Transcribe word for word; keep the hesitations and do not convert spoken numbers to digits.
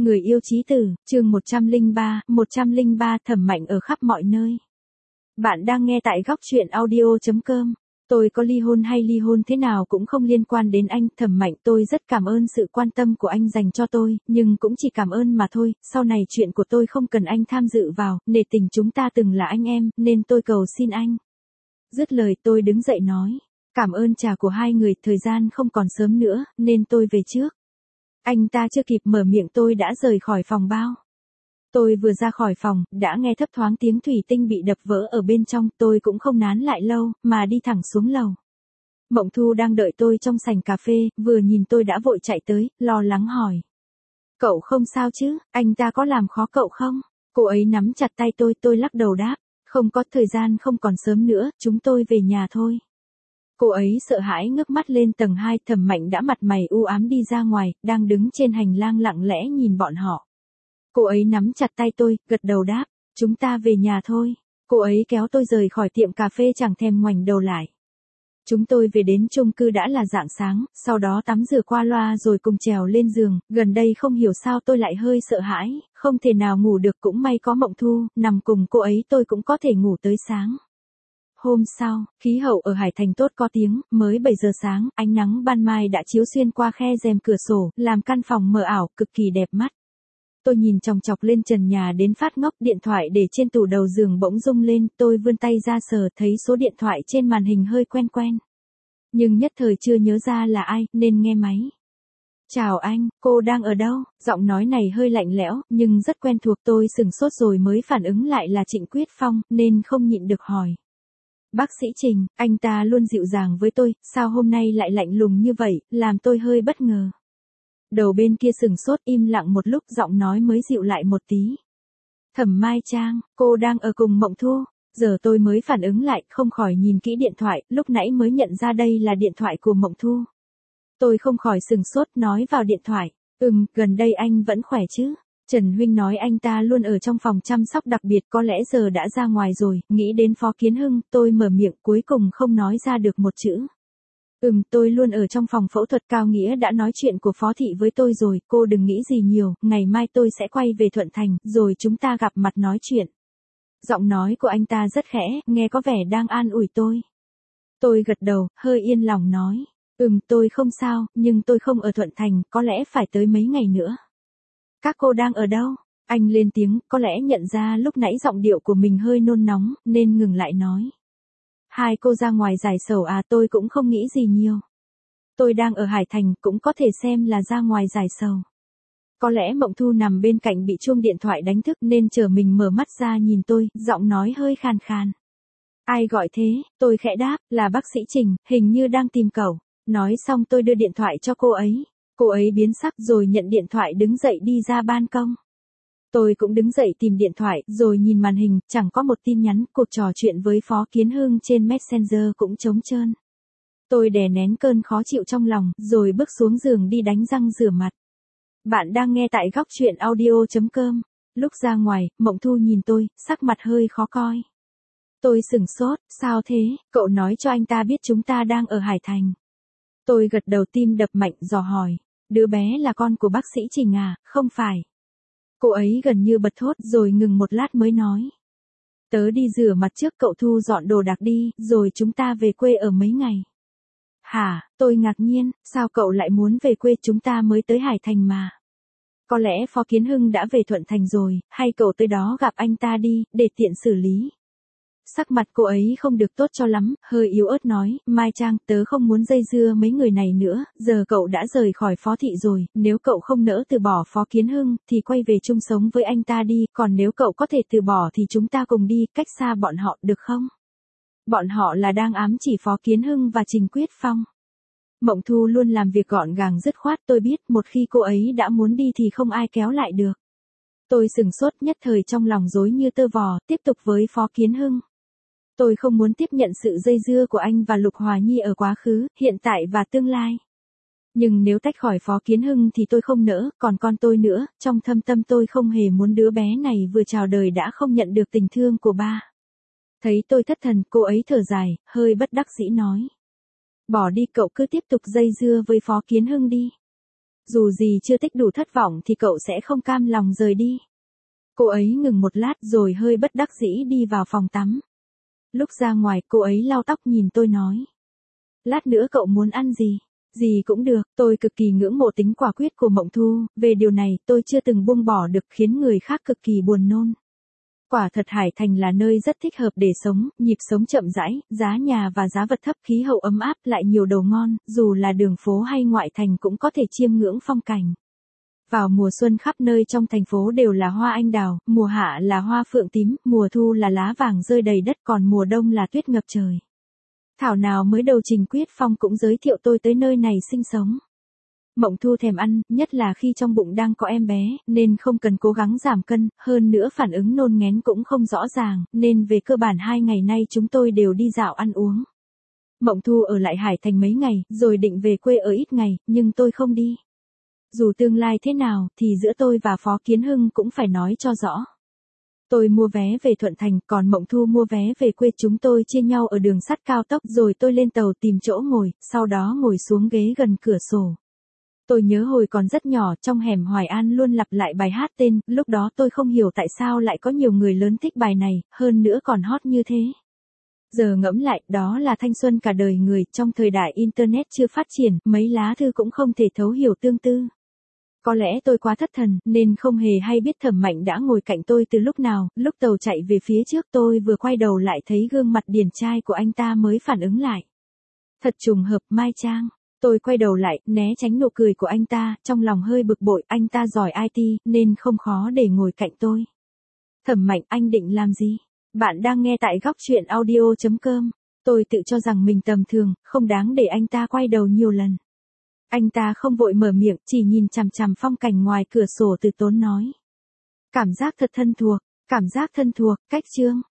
Người yêu chí tử, chương một trăm lẻ ba, một trăm lẻ ba Thẩm Mạnh ở khắp mọi nơi. Bạn đang nghe tại góc truyện audio chấm com. Tôi có ly hôn hay ly hôn thế nào cũng không liên quan đến anh. Thẩm Mạnh, tôi rất cảm ơn sự quan tâm của anh dành cho tôi, nhưng cũng chỉ cảm ơn mà thôi, sau này chuyện của tôi không cần anh tham dự vào, nể tình chúng ta từng là anh em, nên tôi cầu xin anh. Dứt lời tôi đứng dậy nói, cảm ơn trà của hai người, thời gian không còn sớm nữa, nên tôi về trước. Anh ta chưa kịp mở miệng tôi đã rời khỏi phòng bao. Tôi vừa ra khỏi phòng, đã nghe thấp thoáng tiếng thủy tinh bị đập vỡ ở bên trong, tôi cũng không nán lại lâu, mà đi thẳng xuống lầu. Mộng Thu đang đợi tôi trong sảnh cà phê, vừa nhìn tôi đã vội chạy tới, lo lắng hỏi. Cậu không sao chứ, anh ta có làm khó cậu không? Cô ấy nắm chặt tay tôi, tôi lắc đầu đáp, không có, thời gian không còn sớm nữa, chúng tôi về nhà thôi. Cô ấy sợ hãi ngước mắt lên tầng hai, Thẩm Mạnh đã mặt mày u ám đi ra ngoài, đang đứng trên hành lang lặng lẽ nhìn bọn họ. Cô ấy nắm chặt tay tôi, gật đầu đáp, chúng ta về nhà thôi. Cô ấy kéo tôi rời khỏi tiệm cà phê chẳng thèm ngoảnh đầu lại. Chúng tôi về đến chung cư đã là rạng sáng, sau đó tắm rửa qua loa rồi cùng trèo lên giường, gần đây không hiểu sao tôi lại hơi sợ hãi, không thể nào ngủ được, cũng may có Mộng Thu, nằm cùng cô ấy tôi cũng có thể ngủ tới sáng. Hôm sau, khí hậu ở Hải Thành tốt có tiếng, mới bảy giờ sáng, ánh nắng ban mai đã chiếu xuyên qua khe rèm cửa sổ, làm căn phòng mờ ảo, cực kỳ đẹp mắt. Tôi nhìn chòng chọc lên trần nhà đến phát ngốc, điện thoại để trên tủ đầu giường bỗng rung lên, tôi vươn tay ra sờ, thấy số điện thoại trên màn hình hơi quen quen. Nhưng nhất thời chưa nhớ ra là ai, nên nghe máy. Chào anh, cô đang ở đâu? Giọng nói này hơi lạnh lẽo, nhưng rất quen thuộc, tôi sửng sốt rồi mới phản ứng lại là Trịnh Quyết Phong, nên không nhịn được hỏi. Bác sĩ Trình, anh ta luôn dịu dàng với tôi, sao hôm nay lại lạnh lùng như vậy, làm tôi hơi bất ngờ. Đầu bên kia sừng sốt, im lặng một lúc, giọng nói mới dịu lại một tí. Thẩm Mai Trang, cô đang ở cùng Mộng Thu. Giờ tôi mới phản ứng lại, không khỏi nhìn kỹ điện thoại, lúc nãy mới nhận ra đây là điện thoại của Mộng Thu. Tôi không khỏi sừng sốt, nói vào điện thoại, ừm, gần đây anh vẫn khỏe chứ? Trần Huynh nói anh ta luôn ở trong phòng chăm sóc đặc biệt, có lẽ giờ đã ra ngoài rồi. Nghĩ đến Phó Kiến Hưng, tôi mở miệng, cuối cùng không nói ra được một chữ. Ừm, tôi luôn ở trong phòng phẫu thuật. Cao Nghĩa đã nói chuyện của Phó Thị với tôi rồi, cô đừng nghĩ gì nhiều, ngày mai tôi sẽ quay về Thuận Thành, rồi chúng ta gặp mặt nói chuyện. Giọng nói của anh ta rất khẽ, nghe có vẻ đang an ủi tôi. Tôi gật đầu, hơi yên lòng nói, ừm, tôi không sao, nhưng tôi không ở Thuận Thành, có lẽ phải tới mấy ngày nữa. Các cô đang ở đâu? Anh lên tiếng, có lẽ nhận ra lúc nãy giọng điệu của mình hơi nôn nóng, nên ngừng lại nói. Hai cô ra ngoài giải sầu à? Tôi cũng không nghĩ gì nhiều. Tôi đang ở Hải Thành, cũng có thể xem là ra ngoài giải sầu. Có lẽ Mộng Thu nằm bên cạnh bị chuông điện thoại đánh thức nên chờ mình mở mắt ra nhìn tôi, giọng nói hơi khàn khàn. Ai gọi thế? Tôi khẽ đáp, là bác sĩ Trình, hình như đang tìm cậu. Nói xong tôi đưa điện thoại cho cô ấy. Cô ấy biến sắc rồi nhận điện thoại đứng dậy đi ra ban công. Tôi cũng đứng dậy tìm điện thoại, rồi nhìn màn hình, chẳng có một tin nhắn, cuộc trò chuyện với Phó Kiến Hưng trên Messenger cũng trống trơn. Tôi đè nén cơn khó chịu trong lòng, rồi bước xuống giường đi đánh răng rửa mặt. Bạn đang nghe tại góc truyện audio chấm com. Lúc ra ngoài, Mộng Thu nhìn tôi, sắc mặt hơi khó coi. Tôi sửng sốt, sao thế, cậu nói cho anh ta biết chúng ta đang ở Hải Thành. Tôi gật đầu, tim đập mạnh, dò hỏi, đứa bé là con của bác sĩ Trình à? Không phải. Cô ấy gần như bật thốt rồi ngừng một lát mới nói. Tớ đi rửa mặt trước, cậu thu dọn đồ đạc đi, rồi chúng ta về quê ở mấy ngày. Hả? Tôi ngạc nhiên, sao cậu lại muốn về quê, chúng ta mới tới Hải Thành mà. Có lẽ Phó Kiến Hưng đã về Thuận Thành rồi, hay cậu tới đó gặp anh ta đi, để tiện xử lý. Sắc mặt cô ấy không được tốt cho lắm, hơi yếu ớt nói, Mai Trang, tớ không muốn dây dưa mấy người này nữa, giờ cậu đã rời khỏi Phó Thị rồi, nếu cậu không nỡ từ bỏ Phó Kiến Hưng, thì quay về chung sống với anh ta đi, còn nếu cậu có thể từ bỏ thì chúng ta cùng đi, cách xa bọn họ, được không? Bọn họ là đang ám chỉ Phó Kiến Hưng và Trình Quyết Phong. Mộng Thu luôn làm việc gọn gàng dứt khoát, tôi biết một khi cô ấy đã muốn đi thì không ai kéo lại được. Tôi sừng sốt, nhất thời trong lòng rối như tơ vò, tiếp tục với Phó Kiến Hưng. Tôi không muốn tiếp nhận sự dây dưa của anh và Lục Hòa Nhi ở quá khứ, hiện tại và tương lai. Nhưng nếu tách khỏi Phó Kiến Hưng thì tôi không nỡ, còn con tôi nữa, trong thâm tâm tôi không hề muốn đứa bé này vừa chào đời đã không nhận được tình thương của ba. Thấy tôi thất thần, cô ấy thở dài, hơi bất đắc dĩ nói. Bỏ đi, cậu cứ tiếp tục dây dưa với Phó Kiến Hưng đi. Dù gì chưa tích đủ thất vọng thì cậu sẽ không cam lòng rời đi. Cô ấy ngừng một lát rồi hơi bất đắc dĩ đi vào phòng tắm. Lúc ra ngoài cô ấy lau tóc nhìn tôi nói. Lát nữa cậu muốn ăn gì? Gì cũng được, tôi cực kỳ ngưỡng mộ tính quả quyết của Mộng Thu, về điều này tôi chưa từng buông bỏ được khiến người khác cực kỳ buồn nôn. Quả thật Hải Thành là nơi rất thích hợp để sống, nhịp sống chậm rãi, giá nhà và giá vật thấp, khí hậu ấm áp, lại nhiều đồ ngon, dù là đường phố hay ngoại thành cũng có thể chiêm ngưỡng phong cảnh. Vào mùa xuân khắp nơi trong thành phố đều là hoa anh đào, mùa hạ là hoa phượng tím, mùa thu là lá vàng rơi đầy đất, còn mùa đông là tuyết ngập trời. Thảo nào mới đầu Trình Quyết Phong cũng giới thiệu tôi tới nơi này sinh sống. Mộng Thu thèm ăn, nhất là khi trong bụng đang có em bé, nên không cần cố gắng giảm cân, hơn nữa phản ứng nôn nghén cũng không rõ ràng, nên về cơ bản hai ngày nay chúng tôi đều đi dạo ăn uống. Mộng Thu ở lại Hải Thành mấy ngày, rồi định về quê ở ít ngày, nhưng tôi không đi. Dù tương lai thế nào, thì giữa tôi và Phó Kiến Hưng cũng phải nói cho rõ. Tôi mua vé về Thuận Thành, còn Mộng Thu mua vé về quê, chúng tôi chia nhau ở đường sắt cao tốc, rồi tôi lên tàu tìm chỗ ngồi, sau đó ngồi xuống ghế gần cửa sổ. Tôi nhớ hồi còn rất nhỏ, trong hẻm Hoài An luôn lặp lại bài hát tên, lúc đó tôi không hiểu tại sao lại có nhiều người lớn thích bài này, hơn nữa còn hot như thế. Giờ ngẫm lại, đó là thanh xuân cả đời người, trong thời đại Internet chưa phát triển, mấy lá thư cũng không thể thấu hiểu tương tư. Có lẽ tôi quá thất thần, nên không hề hay biết Thẩm Mạnh đã ngồi cạnh tôi từ lúc nào, lúc tàu chạy về phía trước tôi vừa quay đầu lại thấy gương mặt điển trai của anh ta mới phản ứng lại. Thật trùng hợp, Mai Trang. Tôi quay đầu lại, né tránh nụ cười của anh ta, trong lòng hơi bực bội, anh ta giỏi i tê, nên không khó để ngồi cạnh tôi. Thẩm Mạnh, anh định làm gì? Bạn đang nghe tại góc truyện audio chấm com. Tôi tự cho rằng mình tầm thường, không đáng để anh ta quay đầu nhiều lần. Anh ta không vội mở miệng, chỉ nhìn chằm chằm phong cảnh ngoài cửa sổ từ tốn nói. Cảm giác thật thân thuộc, cảm giác thân thuộc, cách Trương.